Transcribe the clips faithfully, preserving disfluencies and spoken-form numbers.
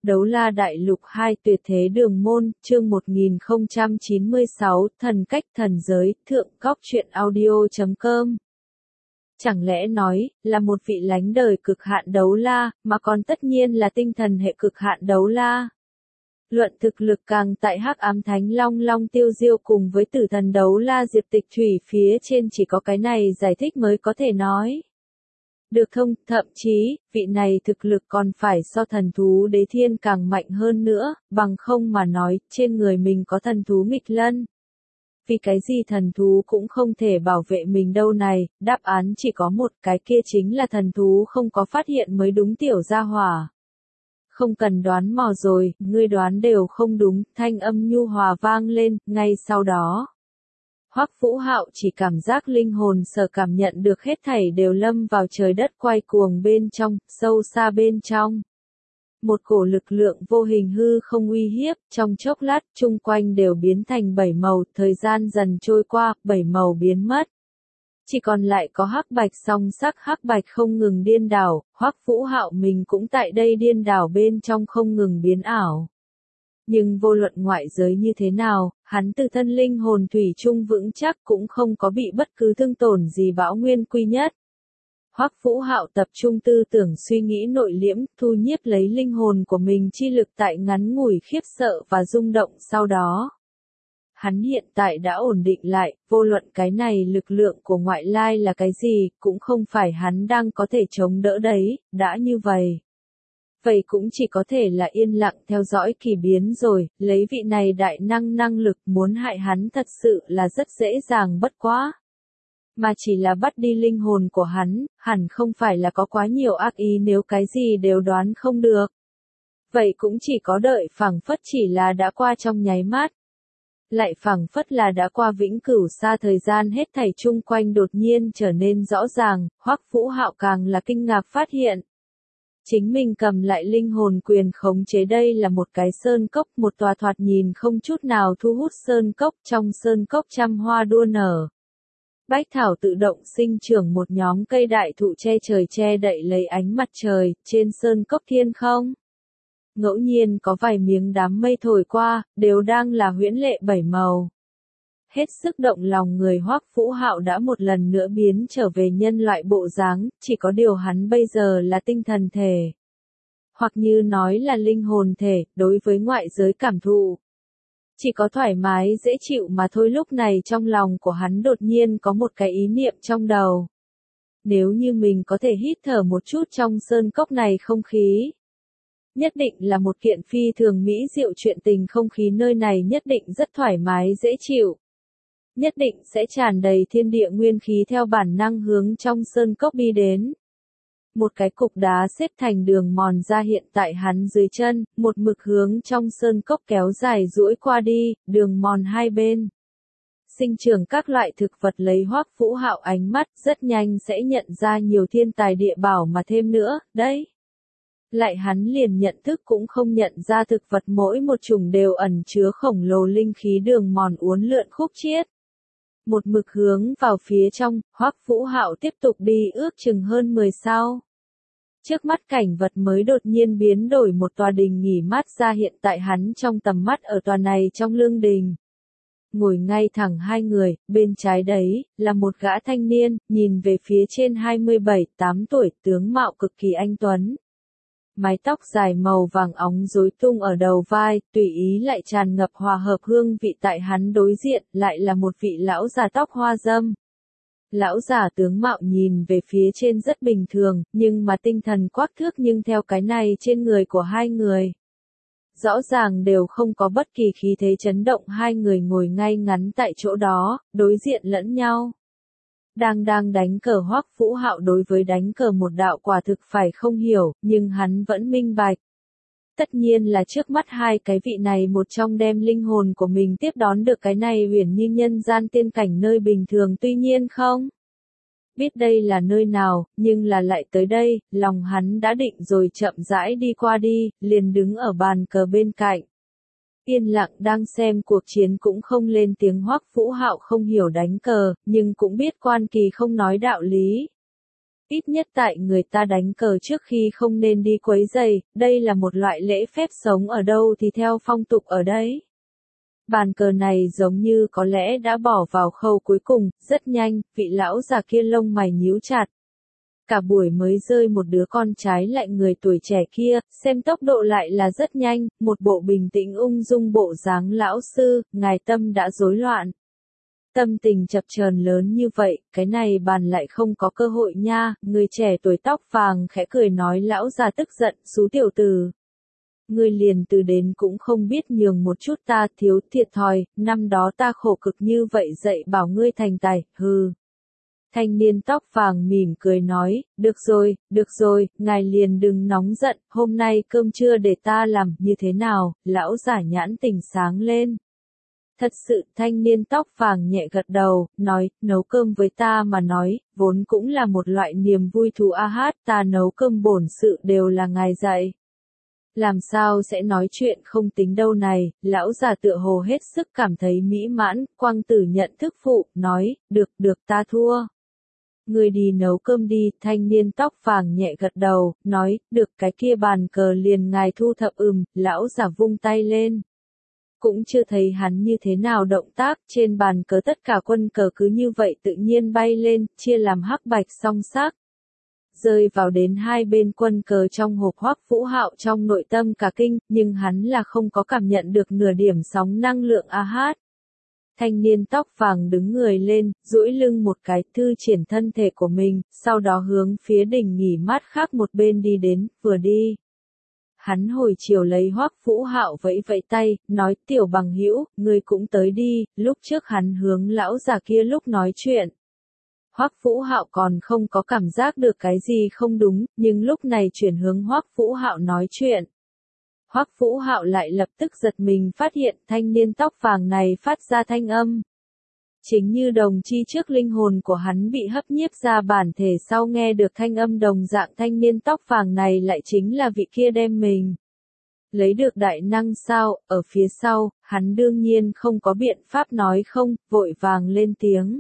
Đấu La Đại Lục hai Tuyệt Thế Đường Môn, chương một nghìn không trăm chín mươi sáu, Thần Cách Thần Giới, Thượng Góc Truyện Audio chấm com. Chẳng lẽ nói, là một vị lánh đời cực hạn đấu la, mà còn tất nhiên là tinh thần hệ cực hạn đấu la. Luận thực lực càng tại Hắc Ám Thánh Long Long Tiêu Diêu cùng với Tử Thần Đấu La Diệp Tịch Thủy phía trên chỉ có cái này giải thích mới có thể nói được thông, thậm chí, vị này thực lực còn phải so thần thú đế thiên càng mạnh hơn nữa, bằng không mà nói, trên người mình có thần thú nghịch lân. Vì cái gì thần thú cũng không thể bảo vệ mình đâu này, đáp án chỉ có một, cái kia chính là thần thú không có phát hiện mới đúng tiểu gia hỏa. Không cần đoán mò rồi, ngươi đoán đều không đúng, thanh âm nhu hòa vang lên, ngay sau đó. Hoắc Vũ Hạo chỉ cảm giác linh hồn sở cảm nhận được hết thảy đều lâm vào trời đất quay cuồng bên trong, sâu xa bên trong. Một cổ lực lượng vô hình hư không uy hiếp, trong chốc lát chung quanh đều biến thành bảy màu, thời gian dần trôi qua, bảy màu biến mất. Chỉ còn lại có hắc bạch song sắc hắc bạch không ngừng điên đảo, Hoắc Vũ Hạo mình cũng tại đây điên đảo bên trong không ngừng biến ảo. Nhưng vô luận ngoại giới như thế nào, hắn từ thân linh hồn thủy chung vững chắc cũng không có bị bất cứ thương tổn gì bão nguyên quy nhất. Hoắc Vũ Hạo tập trung tư tưởng suy nghĩ nội liễm, thu nhiếp lấy linh hồn của mình chi lực tại ngắn ngủi khiếp sợ và rung động sau đó. Hắn hiện tại đã ổn định lại, vô luận cái này lực lượng của ngoại lai là cái gì, cũng không phải hắn đang có thể chống đỡ đấy, đã như vậy. Vậy cũng chỉ có thể là yên lặng theo dõi kỳ biến rồi, lấy vị này đại năng năng lực muốn hại hắn thật sự là rất dễ dàng bất quá. Mà chỉ là bắt đi linh hồn của hắn, hẳn không phải là có quá nhiều ác ý nếu cái gì đều đoán không được. Vậy cũng chỉ có đợi phảng phất chỉ là đã qua trong nháy mắt. Lại phảng phất là đã qua vĩnh cửu xa thời gian hết thảy chung quanh đột nhiên trở nên rõ ràng, Hoắc Vũ Hạo càng là kinh ngạc phát hiện. Chính mình cầm lại linh hồn quyền khống chế đây là một cái sơn cốc, một tòa thoạt nhìn không chút nào thu hút sơn cốc, trong sơn cốc trăm hoa đua nở. Bách thảo tự động sinh trưởng một nhóm cây đại thụ che trời che đậy lấy ánh mặt trời, trên sơn cốc thiên không. Ngẫu nhiên có vài miếng đám mây thổi qua, đều đang là huyễn lệ bảy màu. Hết sức động lòng người Hoắc Vũ Hạo đã một lần nữa biến trở về nhân loại bộ dáng, chỉ có điều hắn bây giờ là tinh thần thể. Hoặc như nói là linh hồn thể, đối với ngoại giới cảm thụ. Chỉ có thoải mái dễ chịu mà thôi. Lúc này trong lòng của hắn đột nhiên có một cái ý niệm trong đầu. Nếu như mình có thể hít thở một chút trong sơn cốc này không khí. Nhất định là một kiện phi thường mỹ diệu chuyện tình, không khí nơi này nhất định rất thoải mái dễ chịu. Nhất định sẽ tràn đầy thiên địa nguyên khí theo bản năng hướng trong sơn cốc đi đến. Một cái cục đá xếp thành đường mòn ra hiện tại hắn dưới chân, một mực hướng trong sơn cốc kéo dài duỗi qua đi, đường mòn hai bên. Sinh trưởng các loại thực vật lấy Hoắc Vũ Hạo ánh mắt rất nhanh sẽ nhận ra nhiều thiên tài địa bảo mà thêm nữa, đấy. Lại hắn liền nhận thức cũng không nhận ra thực vật mỗi một chủng đều ẩn chứa khổng lồ linh khí đường mòn uốn lượn khúc chiết. Một mực hướng vào phía trong, Hoắc Vũ Hạo tiếp tục đi ước chừng hơn mười sao. Trước mắt cảnh vật mới đột nhiên biến đổi, một tòa đình nghỉ mát ra hiện tại hắn trong tầm mắt ở tòa này trong lương đình. Ngồi ngay thẳng hai người, bên trái đấy, là một gã thanh niên, nhìn về phía trên hai mươi bảy tám tuổi, tướng mạo cực kỳ anh tuấn. Mái tóc dài màu vàng óng rối tung ở đầu vai, tùy ý lại tràn ngập hòa hợp hương vị tại hắn đối diện, lại là một vị lão già tóc hoa râm. Lão già tướng mạo nhìn về phía trên rất bình thường, nhưng mà tinh thần quắc thước nhưng theo cái này trên người của hai người. Rõ ràng đều không có bất kỳ khí thế chấn động, hai người ngồi ngay ngắn tại chỗ đó, đối diện lẫn nhau. Đang đang đánh cờ Hoắc Vũ Hạo đối với đánh cờ một đạo quả thực phải không hiểu, nhưng hắn vẫn minh bạch. Tất nhiên là trước mắt hai cái vị này một trong đem linh hồn của mình tiếp đón được cái này huyền như nhân gian tiên cảnh nơi bình thường, tuy nhiên không biết đây là nơi nào, nhưng là lại tới đây, lòng hắn đã định rồi chậm rãi đi qua đi, liền đứng ở bàn cờ bên cạnh. Yên lặng đang xem cuộc chiến cũng không lên tiếng. Hoắc Vũ Hạo không hiểu đánh cờ, nhưng cũng biết quan kỳ không nói đạo lý. Ít nhất tại người ta đánh cờ trước khi không nên đi quấy rầy, đây là một loại lễ phép sống ở đâu thì theo phong tục ở đấy. Bàn cờ này giống như có lẽ đã bỏ vào khâu cuối cùng, rất nhanh, vị lão già kia lông mày nhíu chặt. Cả buổi mới rơi một đứa con trái lại người tuổi trẻ kia, xem tốc độ lại là rất nhanh, một bộ bình tĩnh ung dung bộ dáng lão sư, ngài tâm đã rối loạn. Tâm tình chập chờn lớn như vậy, cái này bàn lại không có cơ hội nha, người trẻ tuổi tóc vàng khẽ cười nói lão già tức giận, xú tiểu tử. Ngươi liền từ đến cũng không biết nhường một chút ta thiếu thiệt thòi, năm đó ta khổ cực như vậy dạy bảo ngươi thành tài, hừ. Thanh niên tóc vàng mỉm cười nói, được rồi, được rồi, ngài liền đừng nóng giận, hôm nay cơm trưa để ta làm, như thế nào, lão giả nhãn tình sáng lên. Thật sự, thanh niên tóc vàng nhẹ gật đầu, nói, nấu cơm với ta mà nói, vốn cũng là một loại niềm vui thú a hát, ta nấu cơm bổn sự đều là ngài dạy. Làm sao sẽ nói chuyện không tính đâu này, lão già tựa hồ hết sức cảm thấy mỹ mãn, quang tử nhận thức phụ, nói, được, được ta thua. Người đi nấu cơm đi, thanh niên tóc vàng nhẹ gật đầu, nói, được cái kia bàn cờ liền ngài thu thập ừm, lão già vung tay lên. Cũng chưa thấy hắn như thế nào động tác, trên bàn cờ tất cả quân cờ cứ như vậy tự nhiên bay lên, chia làm hắc bạch song sắc. Rơi vào đến hai bên quân cờ trong hộp Hoắc Vũ Hạo trong nội tâm cả kinh, nhưng hắn là không có cảm nhận được nửa điểm sóng năng lượng a hát. Thanh niên tóc vàng đứng người lên, duỗi lưng một cái, thư triển thân thể của mình, sau đó hướng phía đỉnh nghỉ mát khác một bên đi đến, vừa đi. Hắn hồi chiều lấy Hoắc Vũ Hạo vẫy vẫy tay, nói tiểu bằng hữu, ngươi cũng tới đi, lúc trước hắn hướng lão già kia lúc nói chuyện. Hoắc Vũ Hạo còn không có cảm giác được cái gì không đúng, nhưng lúc này chuyển hướng Hoắc Vũ Hạo nói chuyện. Hoắc Vũ Hạo lại lập tức giật mình phát hiện thanh niên tóc vàng này phát ra thanh âm. Chính như đồng chi trước linh hồn của hắn bị hấp nhiếp ra bản thể sau nghe được thanh âm đồng dạng thanh niên tóc vàng này lại chính là vị kia đem mình. Lấy được đại năng sao, ở phía sau, hắn đương nhiên không có biện pháp nói không, vội vàng lên tiếng.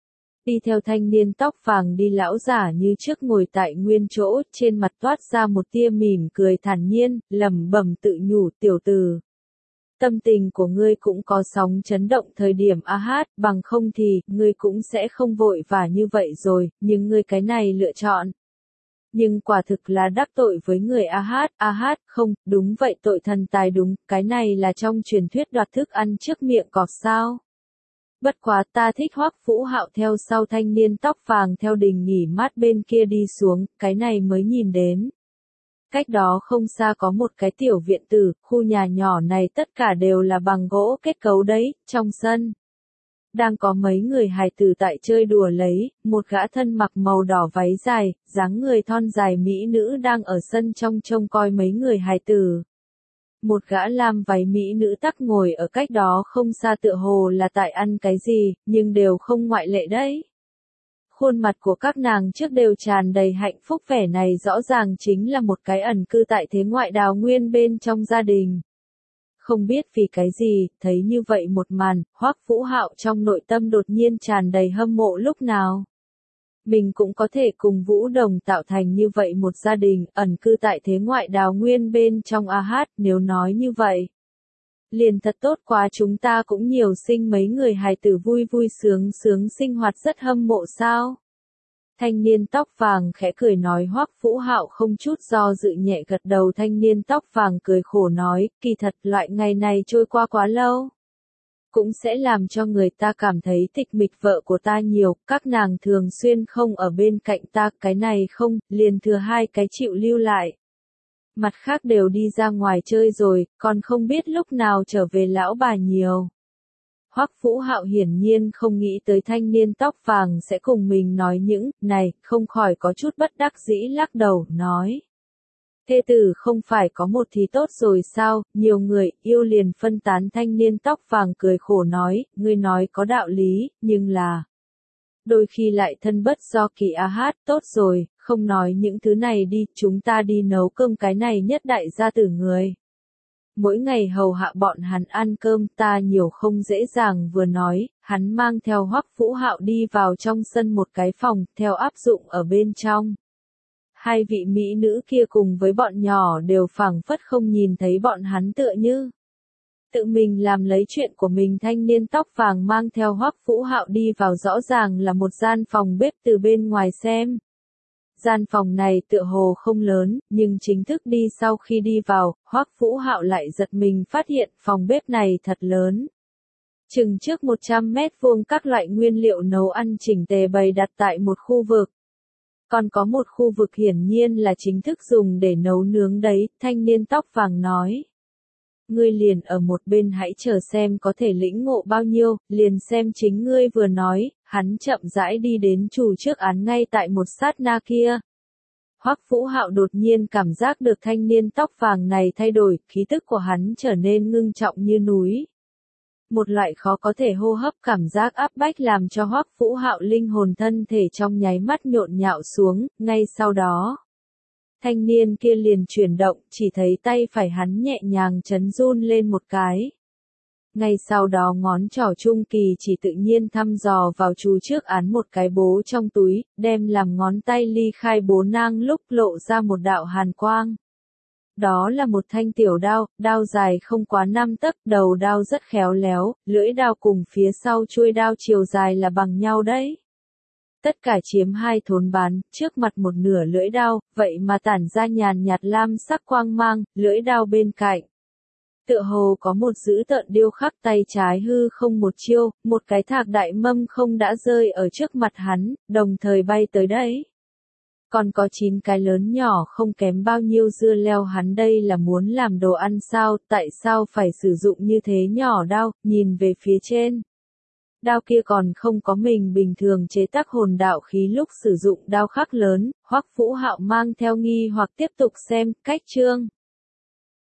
Đi theo thanh niên tóc vàng đi lão giả như trước ngồi tại nguyên chỗ, trên mặt toát ra một tia mỉm cười thản nhiên, lẩm bẩm tự nhủ tiểu tử. Tâm tình của ngươi cũng có sóng chấn động thời điểm a hát, bằng không thì, ngươi cũng sẽ không vội vã như vậy rồi, nhưng ngươi cái này lựa chọn. Nhưng quả thực là đắc tội với người a hát, a hát, không, đúng vậy tội thần tài đúng, cái này là trong truyền thuyết đoạt thức ăn trước miệng cọp sao. Bất quá ta thích Hoắc Vũ Hạo theo sau thanh niên tóc vàng theo đình nghỉ mát bên kia đi xuống, cái này mới nhìn đến. Cách đó không xa có một cái tiểu viện tử, khu nhà nhỏ này tất cả đều là bằng gỗ kết cấu đấy, trong sân. Đang có mấy người hài tử tại chơi đùa lấy, một gã thân mặc màu đỏ váy dài, dáng người thon dài mỹ nữ đang ở sân trong trông coi mấy người hài tử. Một gã lam váy mỹ nữ tắc ngồi ở cách đó không xa tựa hồ là tại ăn cái gì, nhưng đều không ngoại lệ đấy. Khuôn mặt của các nàng trước đều tràn đầy hạnh phúc vẻ này rõ ràng chính là một cái ẩn cư tại thế ngoại đào nguyên bên trong gia đình. Không biết vì cái gì, thấy như vậy một màn, Hoắc Vũ Hạo trong nội tâm đột nhiên tràn đầy hâm mộ lúc nào. Mình cũng có thể cùng Vũ Đồng tạo thành như vậy một gia đình, ẩn cư tại thế ngoại đào nguyên bên trong a hát, nếu nói như vậy. Liền thật tốt quá chúng ta cũng nhiều sinh mấy người hài tử vui vui sướng sướng sinh hoạt rất hâm mộ sao. Thanh niên tóc vàng khẽ cười nói Hoắc Vũ Hạo không chút do dự nhẹ gật đầu thanh niên tóc vàng cười khổ nói, kỳ thật loại ngày này trôi qua quá lâu. Cũng sẽ làm cho người ta cảm thấy tịch mịch vợ của ta nhiều, các nàng thường xuyên không ở bên cạnh ta, cái này không, liền thừa hai cái chịu lưu lại. Mặt khác đều đi ra ngoài chơi rồi, còn không biết lúc nào trở về lão bà nhiều. Hoắc Vũ Hạo hiển nhiên không nghĩ tới thanh niên tóc vàng sẽ cùng mình nói những này, không khỏi có chút bất đắc dĩ lắc đầu, nói. Thê tử không phải có một thì tốt rồi sao, nhiều người yêu liền phân tán thanh niên tóc vàng cười khổ nói, ngươi nói có đạo lý, nhưng là. Đôi khi lại thân bất do kỳ a hát, tốt rồi, không nói những thứ này đi, chúng ta đi nấu cơm cái này nhất đại gia tử người. Mỗi ngày hầu hạ bọn hắn ăn cơm ta nhiều không dễ dàng vừa nói, hắn mang theo Hoắc Vũ Hạo đi vào trong sân một cái phòng, theo áp dụng ở bên trong. Hai vị mỹ nữ kia cùng với bọn nhỏ đều phảng phất không nhìn thấy bọn hắn tựa như. Tự mình làm lấy chuyện của mình. Thanh niên tóc vàng mang theo Hoắc Vũ Hạo đi vào rõ ràng là một gian phòng bếp từ bên ngoài xem. Gian phòng này tựa hồ không lớn, nhưng chính thức đi sau khi đi vào, Hoắc Vũ Hạo lại giật mình phát hiện phòng bếp này thật lớn. Chừng trước một trăm mét vuông các loại nguyên liệu nấu ăn chỉnh tề bày đặt tại một khu vực. Còn có một khu vực hiển nhiên là chính thức dùng để nấu nướng đấy, thanh niên tóc vàng nói. Ngươi liền ở một bên hãy chờ xem có thể lĩnh ngộ bao nhiêu, liền xem chính ngươi vừa nói, hắn chậm rãi đi đến chủ trước án ngay tại một sát na kia. Hoắc Vũ Hạo đột nhiên cảm giác được thanh niên tóc vàng này thay đổi, khí tức của hắn trở nên ngưng trọng như núi. Một loại khó có thể hô hấp cảm giác áp bách làm cho Hoắc Vũ Hạo linh hồn thân thể trong nháy mắt nhộn nhạo xuống, ngay sau đó. Thanh niên kia liền chuyển động, chỉ thấy tay phải hắn nhẹ nhàng chấn run lên một cái. Ngay sau đó ngón trỏ trung kỳ chỉ tự nhiên thăm dò vào chú trước án một cái bố trong túi, đem làm ngón tay ly khai bố nang lúc lộ ra một đạo hàn quang. Đó là một thanh tiểu đao, đao dài không quá năm tấc, đầu đao rất khéo léo, lưỡi đao cùng phía sau chuôi đao chiều dài là bằng nhau đấy. Tất cả chiếm hai thốn bán, trước mặt một nửa lưỡi đao, vậy mà tản ra nhàn nhạt lam sắc quang mang, lưỡi đao bên cạnh. Tựa hồ có một dữ tợn điêu khắc tay trái hư không một chiêu, một cái thạc đại mâm không đã rơi ở trước mặt hắn, đồng thời bay tới đấy. Còn có chín cái lớn nhỏ không kém bao nhiêu dưa leo, hắn đây là muốn làm đồ ăn sao, tại sao phải sử dụng như thế nhỏ đao, nhìn về phía trên. Đao kia còn không có mình bình thường chế tác hồn đạo khí lúc sử dụng đao khắc lớn, Hoắc Vũ Hạo mang theo nghi hoặc tiếp tục xem, cách chương.